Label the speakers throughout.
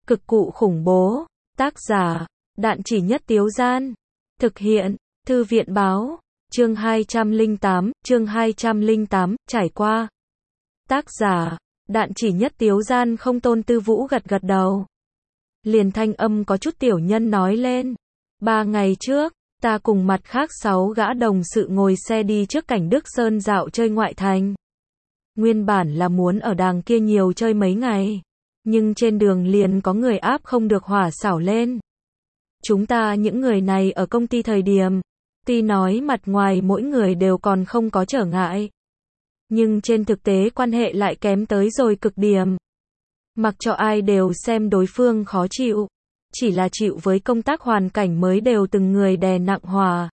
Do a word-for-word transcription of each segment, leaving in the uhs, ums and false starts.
Speaker 1: Cực cụ khủng bố. Tác giả, Đạn Chỉ Nhất Tiếu Gian. Thực hiện, Thư viện Báo. Chương hai trăm lẻ tám, chương hai trăm lẻ tám, trải qua. Tác giả, Đạn Chỉ Nhất Tiếu Gian. Không. Tôn Tư Vũ gật gật đầu. Liền thanh âm có chút tiểu nhân nói lên. Ba ngày trước, ta cùng mặt khác sáu gã đồng sự ngồi xe đi trước Cảnh Đức Sơn dạo chơi ngoại thành. Nguyên bản là muốn ở đàng kia nhiều chơi mấy ngày. Nhưng trên đường liền có người áp không được hỏa xảo lên. Chúng ta những người này ở công ty thời điểm, tuy nói mặt ngoài mỗi người đều còn không có trở ngại. Nhưng trên thực tế quan hệ lại kém tới rồi cực điểm. Mặc cho ai đều xem đối phương khó chịu. Chỉ là chịu với công tác hoàn cảnh mới đều từng người đè nặng hòa.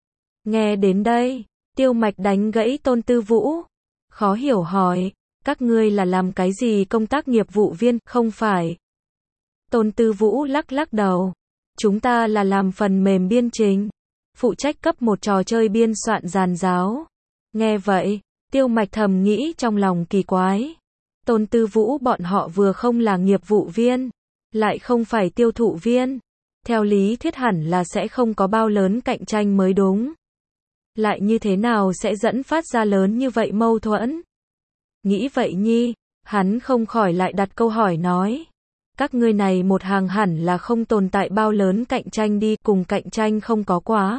Speaker 1: Nghe đến đây, Tiêu Mạch đánh gãy Tôn Tư Vũ. Khó hiểu hỏi, các ngươi là làm cái gì công tác nghiệp vụ viên, không phải? Tôn Tư Vũ lắc lắc đầu. Chúng ta là làm phần mềm biên trình. Phụ trách cấp một trò chơi biên soạn giàn giáo. Nghe vậy, Tiêu Mạch thầm nghĩ trong lòng kỳ quái. Tôn Tư Vũ bọn họ vừa không là nghiệp vụ viên, lại không phải tiêu thụ viên. Theo lý thuyết hẳn là sẽ không có bao lớn cạnh tranh mới đúng. Lại như thế nào sẽ dẫn phát ra lớn như vậy mâu thuẫn? Nghĩ vậy nhi, hắn không khỏi lại đặt câu hỏi nói. Các ngươi này một hàng hẳn là không tồn tại bao lớn cạnh tranh đi, cùng cạnh tranh không có quá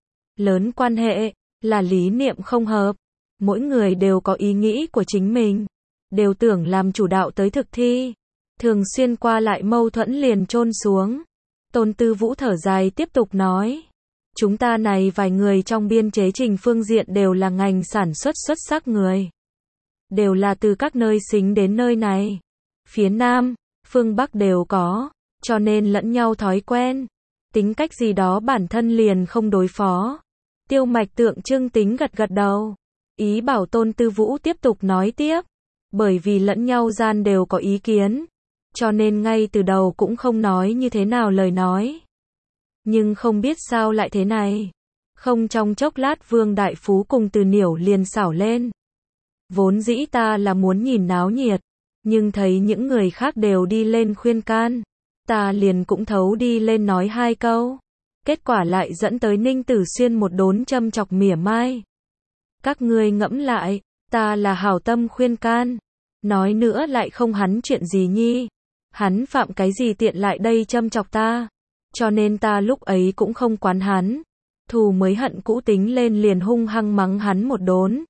Speaker 1: lớn quan hệ, là lý niệm không hợp. Mỗi người đều có ý nghĩ của chính mình, đều tưởng làm chủ đạo tới thực thi. Thường xuyên qua lại mâu thuẫn liền chôn xuống. Tôn Tư Vũ thở dài tiếp tục nói. Chúng ta này vài người trong biên chế trình phương diện đều là ngành sản xuất xuất sắc người. Đều là từ các nơi xính đến nơi này. Phía Nam, phương Bắc đều có, cho nên lẫn nhau thói quen. Tính cách gì đó bản thân liền không đối phó. Tiêu Mạch tượng trưng tính gật gật đầu. Ý bảo Tôn Tư Vũ tiếp tục nói tiếp. Bởi vì lẫn nhau gian đều có ý kiến. Cho nên ngay từ đầu cũng không nói như thế nào lời nói. Nhưng không biết sao lại thế này. Không trong chốc lát Vương Đại Phú cùng Từ Niểu liền xảo lên. Vốn dĩ ta là muốn nhìn náo nhiệt. Nhưng thấy những người khác đều đi lên khuyên can. Ta liền cũng thấu đi lên nói hai câu. Kết quả lại dẫn tới Ninh Tử Xuyên một đốn châm chọc mỉa mai. Các ngươi ngẫm lại, ta là hảo tâm khuyên can. Nói nữa lại không hắn chuyện gì nhi. Hắn phạm cái gì tiện lại đây châm chọc ta. Cho nên ta lúc ấy cũng không quán hắn. Thù mới hận cũ tính lên liền hung hăng mắng hắn một đốn.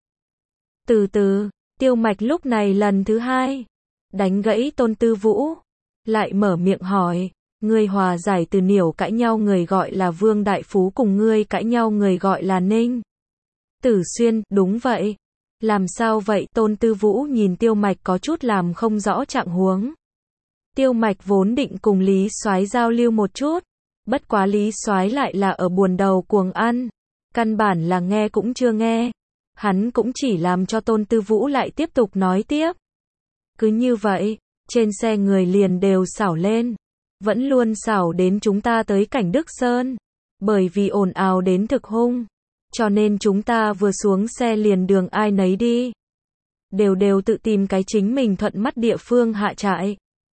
Speaker 1: Từ từ, Tiêu Mạch lúc này lần thứ hai đánh gãy Tôn Tư Vũ. Lại mở miệng hỏi. Ngươi hòa giải Từ Niểu cãi nhau người gọi là Vương Đại Phú cùng ngươi cãi nhau người gọi là Ninh Tử Xuyên, đúng vậy. Làm sao vậy? Tôn Tư Vũ nhìn Tiêu Mạch có chút làm không rõ trạng huống. Tiêu Mạch vốn định cùng Lý Soái giao lưu một chút. Bất quá Lý Soái lại là ở buồn đầu cuồng ăn. Căn bản là nghe cũng chưa nghe. Hắn cũng chỉ làm cho Tôn Tư Vũ lại tiếp tục nói tiếp. Cứ như vậy, trên xe người liền đều xảo lên. Vẫn luôn xảo đến chúng ta tới Cảnh Đức Sơn. Bởi vì ồn ào đến thực hung. Cho nên chúng ta vừa xuống xe liền đường ai nấy đi. Đều đều tự tìm cái chính mình thuận mắt địa phương hạ trại.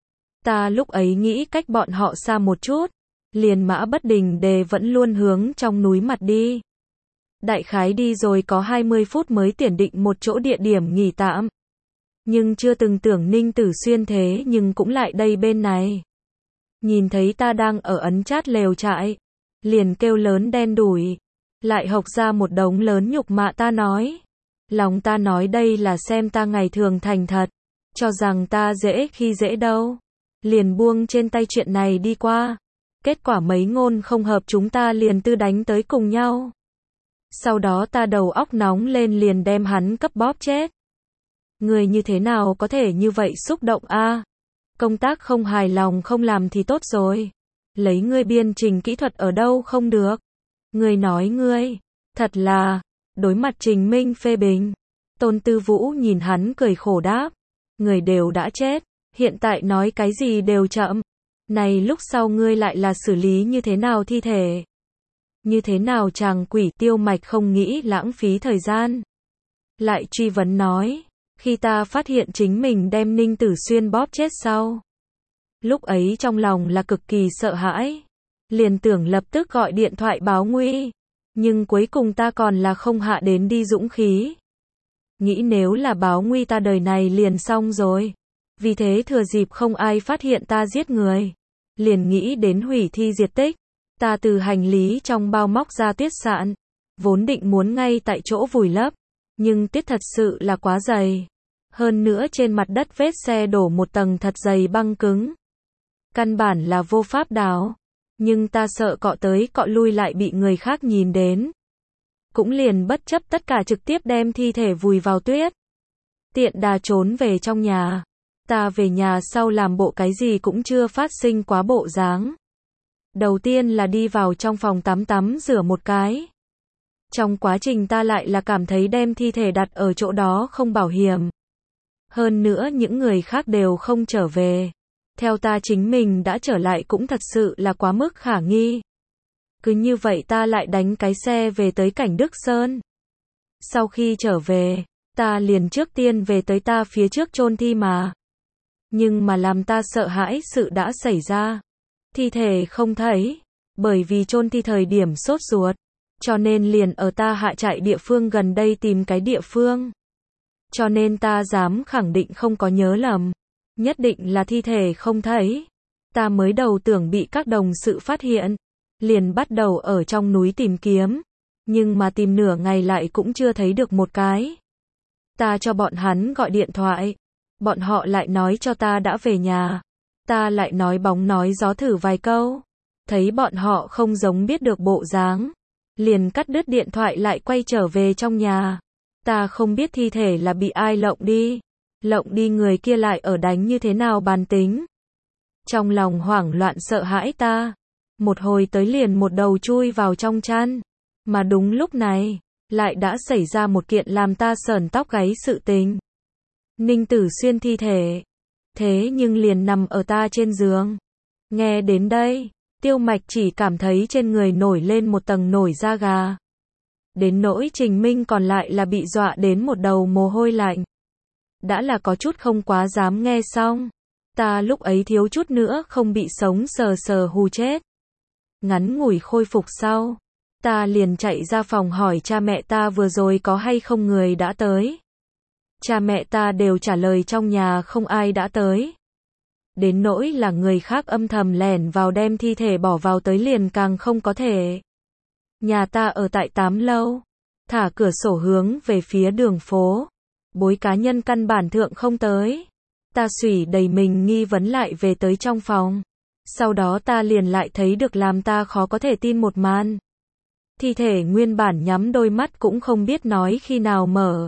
Speaker 1: Ta lúc ấy nghĩ cách bọn họ xa một chút. Liền mã bất đình đề vẫn luôn hướng trong núi mặt đi. Đại khái đi rồi có hai mươi phút mới tuyển định một chỗ địa điểm nghỉ tạm. Nhưng chưa từng tưởng Ninh Tử Xuyên thế nhưng cũng lại đây bên này. Nhìn thấy ta đang ở ấn chát lều trại. Liền kêu lớn đen đủi. Lại hộc ra một đống lớn nhục mạ ta nói. Lòng ta nói đây là xem ta ngày thường thành thật. Cho rằng ta dễ khi dễ đâu. Liền buông trên tay chuyện này đi qua. Kết quả mấy ngôn không hợp chúng ta liền tư đánh tới cùng nhau. Sau đó ta đầu óc nóng lên liền đem hắn cấp bóp chết. Người như thế nào có thể như vậy xúc động a? Công tác không hài lòng không làm thì tốt rồi. Lấy ngươi biên trình kỹ thuật ở đâu không được. Ngươi nói ngươi, thật là, đối mặt Trình Minh phê bình. Tôn Tư Vũ nhìn hắn cười khổ đáp. Người đều đã chết, hiện tại nói cái gì đều chậm. Này lúc sau ngươi lại là xử lý như thế nào thi thể? Như thế nào chàng quỷ? Tiêu Mạch không nghĩ lãng phí thời gian. Lại truy vấn nói, khi ta phát hiện chính mình đem Ninh Tử Xuyên bóp chết sau. Lúc ấy trong lòng là cực kỳ sợ hãi. Liền tưởng lập tức gọi điện thoại báo nguy. Nhưng cuối cùng ta còn là không hạ đến đi dũng khí. Nghĩ nếu là báo nguy ta đời này liền xong rồi. Vì thế thừa dịp không ai phát hiện ta giết người. Liền nghĩ đến hủy thi diệt tích. Ta từ hành lý trong bao móc ra tuyết sạn. Vốn định muốn ngay tại chỗ vùi lấp. Nhưng tuyết thật sự là quá dày. Hơn nữa trên mặt đất vết xe đổ một tầng thật dày băng cứng. Căn bản là vô pháp đào. Nhưng ta sợ cọ tới cọ lui lại bị người khác nhìn đến. Cũng liền bất chấp tất cả trực tiếp đem thi thể vùi vào tuyết. Tiện đà trốn về trong nhà. Ta về nhà sau làm bộ cái gì cũng chưa phát sinh quá bộ dáng. Đầu tiên là đi vào trong phòng tắm tắm rửa một cái. Trong quá trình ta lại là cảm thấy đem thi thể đặt ở chỗ đó không bảo hiểm. Hơn nữa những người khác đều không trở về. Theo ta chính mình đã trở lại cũng thật sự là quá mức khả nghi. Cứ như vậy ta lại đánh cái xe về tới Cảnh Đức Sơn. Sau khi trở về, ta liền trước tiên về tới ta phía trước chôn thi mà. Nhưng mà làm ta sợ hãi sự đã xảy ra. Thi thể không thấy. Bởi vì chôn thi thời điểm sốt ruột. Cho nên liền ở ta hạ trại địa phương gần đây tìm cái địa phương. Cho nên ta dám khẳng định không có nhớ lầm. Nhất định là thi thể không thấy. Ta mới đầu tưởng bị các đồng sự phát hiện. Liền bắt đầu ở trong núi tìm kiếm. Nhưng mà tìm nửa ngày lại cũng chưa thấy được một cái. Ta cho bọn hắn gọi điện thoại. Bọn họ lại nói cho ta đã về nhà. Ta lại nói bóng nói gió thử vài câu. Thấy bọn họ không giống biết được bộ dáng. Liền cắt đứt điện thoại lại quay trở về trong nhà. Ta không biết thi thể là bị ai lộng đi. Lộng đi người kia lại ở đánh như thế nào bàn tính. Trong lòng hoảng loạn sợ hãi ta. Một hồi tới liền một đầu chui vào trong chăn. Mà đúng lúc này, lại đã xảy ra một kiện làm ta sởn tóc gáy sự tình. Ninh Tử Xuyên thi thể. Thế nhưng liền nằm ở ta trên giường. Nghe đến đây, Tiêu Mạch chỉ cảm thấy trên người nổi lên một tầng nổi da gà. Đến nỗi Trình Minh còn lại là bị dọa đến một đầu mồ hôi lạnh. Đã là có chút không quá dám nghe xong. Ta lúc ấy thiếu chút nữa không bị sống sờ sờ hù chết. Ngắn ngủi khôi phục sau. Ta liền chạy ra phòng hỏi cha mẹ ta vừa rồi có hay không người đã tới. Cha mẹ ta đều trả lời trong nhà không ai đã tới. Đến nỗi là người khác âm thầm lẻn vào đem thi thể bỏ vào tới liền càng không có thể. Nhà ta ở tại tám lâu. Thả cửa sổ hướng về phía đường phố. Bối cá nhân căn bản thượng không tới. Ta xủy đầy mình nghi vấn lại về tới trong phòng. Sau đó ta liền lại thấy được làm ta khó có thể tin một màn. Thi thể nguyên bản nhắm đôi mắt cũng không biết nói khi nào mở.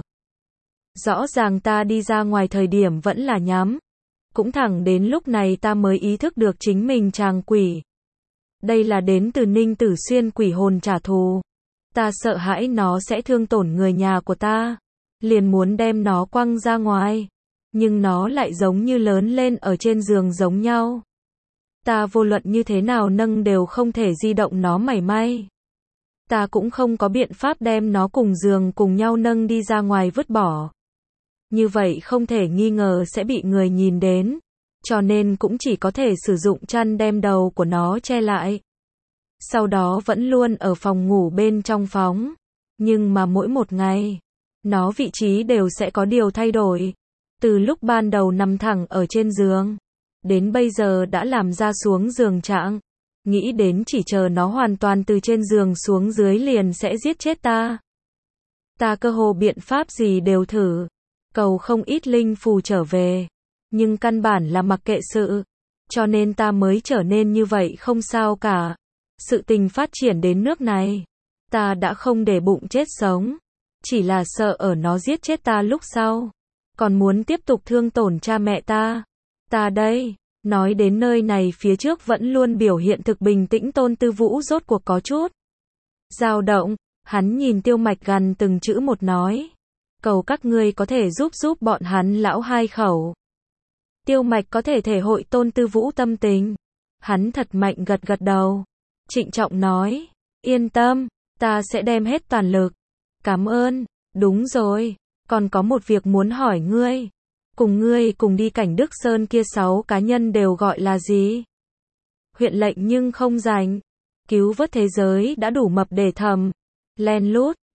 Speaker 1: Rõ ràng ta đi ra ngoài thời điểm vẫn là nhắm. Cũng thẳng đến lúc này ta mới ý thức được chính mình tràng quỷ. Đây là đến từ Ninh Tử Xuyên quỷ hồn trả thù. Ta sợ hãi nó sẽ thương tổn người nhà của ta. Liền muốn đem nó quăng ra ngoài. Nhưng nó lại giống như lớn lên ở trên giường giống nhau. Ta vô luận như thế nào nâng đều không thể di động nó mảy may. Ta cũng không có biện pháp đem nó cùng giường cùng nhau nâng đi ra ngoài vứt bỏ. Như vậy không thể nghi ngờ sẽ bị người nhìn đến. Cho nên cũng chỉ có thể sử dụng chăn đem đầu của nó che lại. Sau đó vẫn luôn ở phòng ngủ bên trong phóng. Nhưng mà mỗi một ngày, nó vị trí đều sẽ có điều thay đổi. Từ lúc ban đầu nằm thẳng ở trên giường, đến bây giờ đã làm ra xuống giường trạng. Nghĩ đến chỉ chờ nó hoàn toàn từ trên giường xuống dưới liền sẽ giết chết ta. Ta cơ hồ biện pháp gì đều thử. Cầu không ít linh phù trở về. Nhưng căn bản là mặc kệ sự. Cho nên ta mới trở nên như vậy không sao cả. Sự tình phát triển đến nước này. Ta đã không để bụng chết sống. Chỉ là sợ ở nó giết chết ta lúc sau. Còn muốn tiếp tục thương tổn cha mẹ ta. Ta đây, nói đến nơi này phía trước vẫn luôn biểu hiện thực bình tĩnh Tôn Tư Vũ rốt cuộc có chút dao động, hắn nhìn Tiêu Mạch gần từng chữ một nói. Cầu các ngươi có thể giúp giúp bọn hắn lão hai khẩu. Tiêu Mạch có thể thể hội Tôn Tư Vũ tâm tình. Hắn thật mạnh gật gật đầu. Trịnh trọng nói, yên tâm, ta sẽ đem hết toàn lực. Cảm ơn, đúng rồi, còn có một việc muốn hỏi ngươi. Cùng ngươi cùng đi cảnh Đức Sơn kia sáu cá nhân đều gọi là gì? Huyện lệnh nhưng không rảnh. Cứu vớt thế giới đã đủ mập để thầm. Len lút.